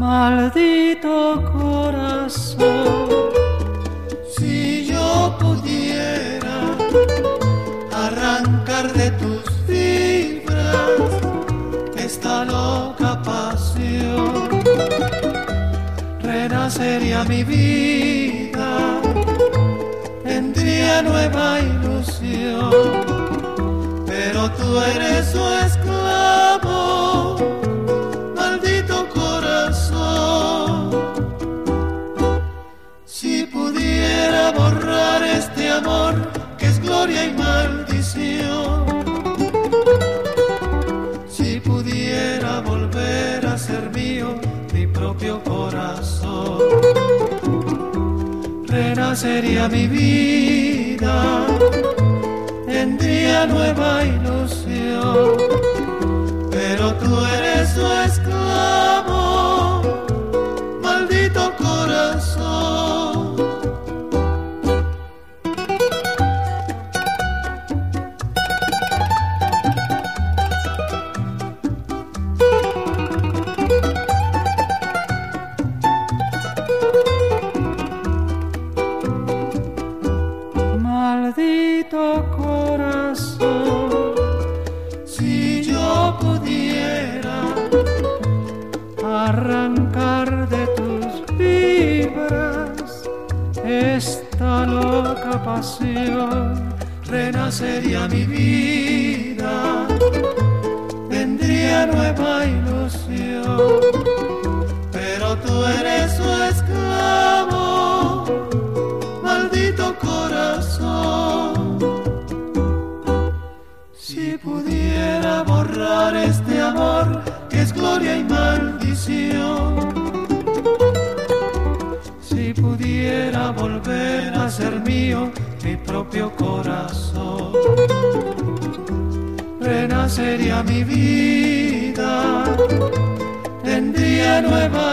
Maldito corazón, si yo pudiera arrancar de tus fibras esta loca pasión, renacería mi vida, tendría nueva ilusión, pero tú eres su esclavo, maldito corazón. Si pudiera borrar este amor que es gloria y maldición, si pudiera volver a ser mío mi propio corazón, renacería mi vida, tendría nueva ilusión, pero tú eres su esclavo, maldito corazón. maldito corazón, si yo pudiera arrancar de tus fibras esta loca pasión, renacería mi vida, tendría nueva ilusión, pero tú eres su esclavo, maldito corazón. Si pudiera borrar este amor que es gloria y maldición, si pudiera volver a ser mío mi propio corazón, renacería mi vida, tendría nueva